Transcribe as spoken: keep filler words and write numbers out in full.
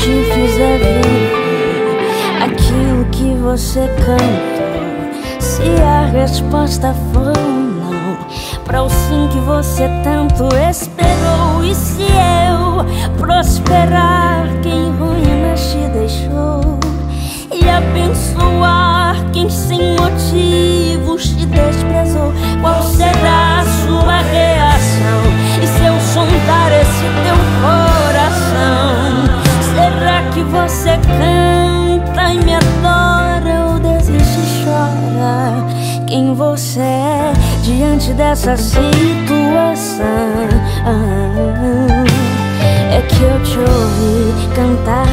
te fizer viver aquilo que você cantou, se a resposta for não para o sim que você tanto esperou, e se eu prosperar quem ruínas te deixou e abençoar quem sem motivos te desprezou, qual será a sua reação? E se eu sondar esse teu coração, será que você canta e me adora ou desiste e chora? Quem você é diante dessa situação? É que eu te ouvi cantar